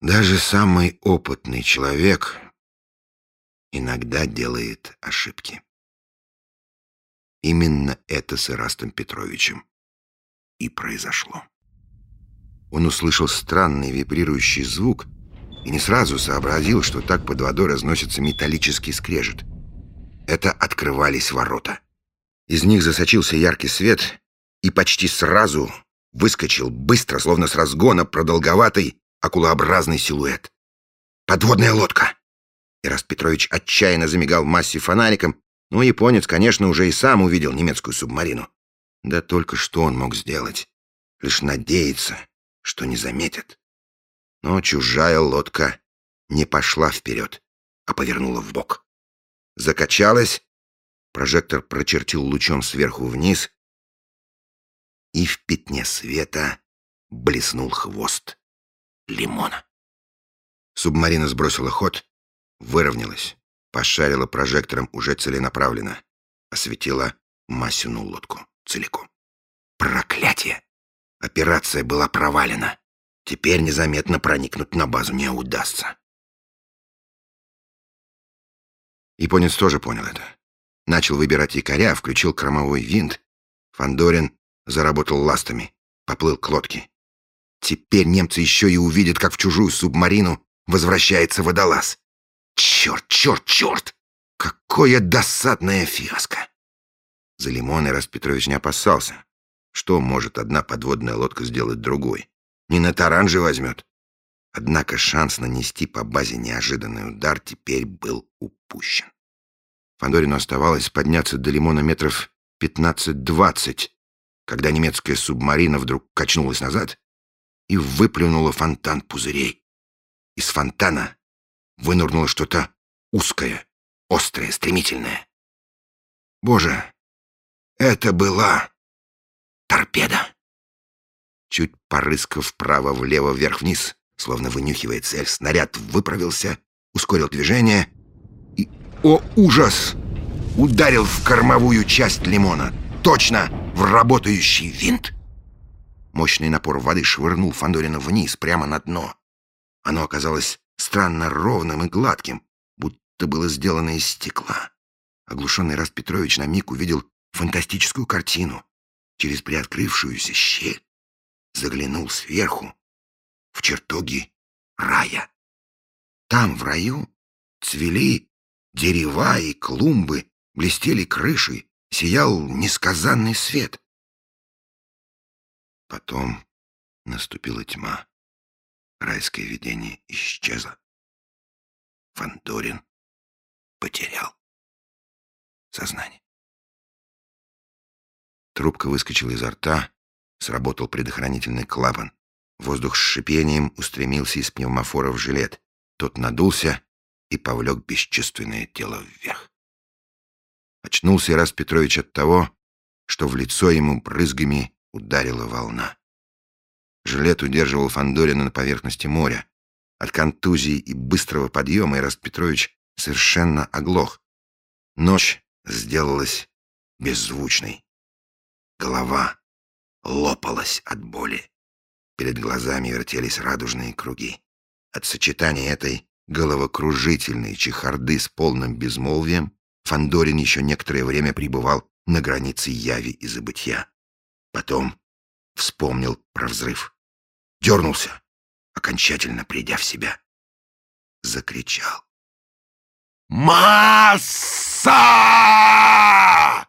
Даже самый опытный человек иногда делает ошибки. Именно это с Ирастом Петровичем и произошло. Он услышал странный вибрирующий звук и не сразу сообразил, что так под водой разносится металлический скрежет. Это открывались ворота. Из них засочился яркий свет и почти сразу выскочил быстро, словно с разгона, продолговатый акулообразный силуэт. Подводная лодка! Ираст Петрович отчаянно замигал Масси фонариком, но японец, конечно, уже и сам увидел немецкую субмарину. Да только что он мог сделать? Лишь надеяться, что не заметят. Но чужая лодка не пошла вперед, а повернула вбок. Закачалась, прожектор прочертил лучом сверху вниз, и в пятне света блеснул хвост лимона. Субмарина сбросила ход, выровнялась, пошарила прожектором уже целенаправленно, осветила Масину лодку целиком. Проклятие! Операция была провалена. Теперь незаметно проникнуть на базу не удастся. Японец тоже понял это. Начал выбирать якоря, включил кормовой винт. Фандорин заработал ластами, поплыл к лодке. Теперь немцы еще и увидят, как в чужую субмарину возвращается водолаз. Черт, черт, черт! Какое досадное фиаско! За лимон Ираст Петрович не опасался. Что может одна подводная лодка сделать другой? Не на таран же возьмет. Однако шанс нанести по базе неожиданный удар теперь был упущен. Фандорину оставалось подняться до лимона метров 15-20, когда немецкая субмарина вдруг качнулась назад и выплюнула фонтан пузырей. Из фонтана вынырнуло что-то узкое, острое, стремительное. Боже, это была торпеда. Чуть порыскав вправо-влево, вверх-вниз, словно вынюхивая цель, снаряд выправился, ускорил движение и, о ужас, ударил в кормовую часть лимона, точно в работающий винт. Мощный напор воды швырнул Фандорина вниз, прямо на дно. Оно оказалось странно ровным и гладким, будто было сделано из стекла. Оглушенный Ираст Петрович на миг увидел фантастическую картину. Через приоткрывшуюся щель заглянул сверху в чертоги рая. Там, в раю, цвели дерева и клумбы, блестели крыши, сиял несказанный свет. Потом наступила тьма. Райское видение исчезло. Фандорин потерял сознание. Трубка выскочила изо рта, сработал предохранительный клапан. Воздух с шипением устремился из пневмофора в жилет. Тот надулся и повлек бесчувственное тело вверх. Очнулся Ираст Петрович от того, что в лицо ему брызгами ударила волна. Жилет удерживал Фандорина на поверхности моря. От контузии и быстрого подъема Ираст Петрович совершенно оглох. Ночь сделалась беззвучной. Голова лопалась от боли. Перед глазами вертелись радужные круги. От сочетания этой головокружительной чехарды с полным безмолвием Фандорин еще некоторое время пребывал на границе яви и забытья. Потом вспомнил про взрыв. Дернулся, окончательно придя в себя. Закричал: «Масса!»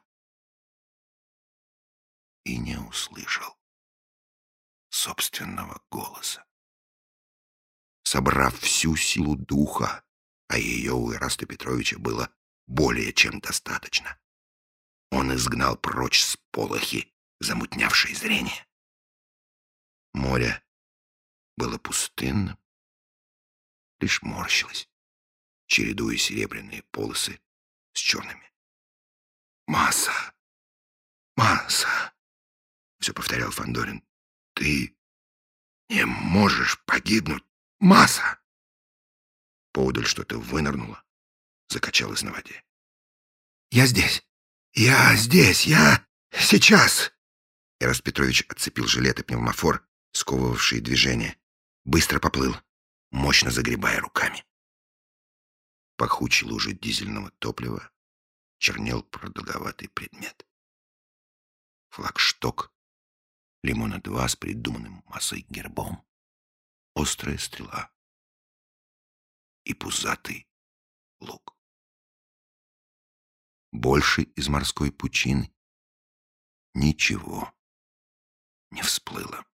И не услышал собственного голоса. Собрав всю силу духа, а ее у Ираста Петровича было более чем достаточно, он изгнал прочь сполохи, замутнявшие зрение. Море было пустынным, лишь морщилось, чередуя серебряные полосы с черными. «Масса! Масса!» — все повторял Фандорин. «Ты не можешь погибнуть, Масса!» Поодаль что-то вынырнуло, закачалось на воде. «Я здесь! Я здесь! Я сейчас!» Ираст Петрович отцепил жилет и пневмофор, сковывавшие движение. Быстро поплыл. мощно загребая руками. В пахучей луже дизельного топлива чернел продолговатый предмет. Флагшток Лимона-2 с придуманным массой гербом, острая стрела и пузатый лук. Больше из морской пучины ничего не всплыло.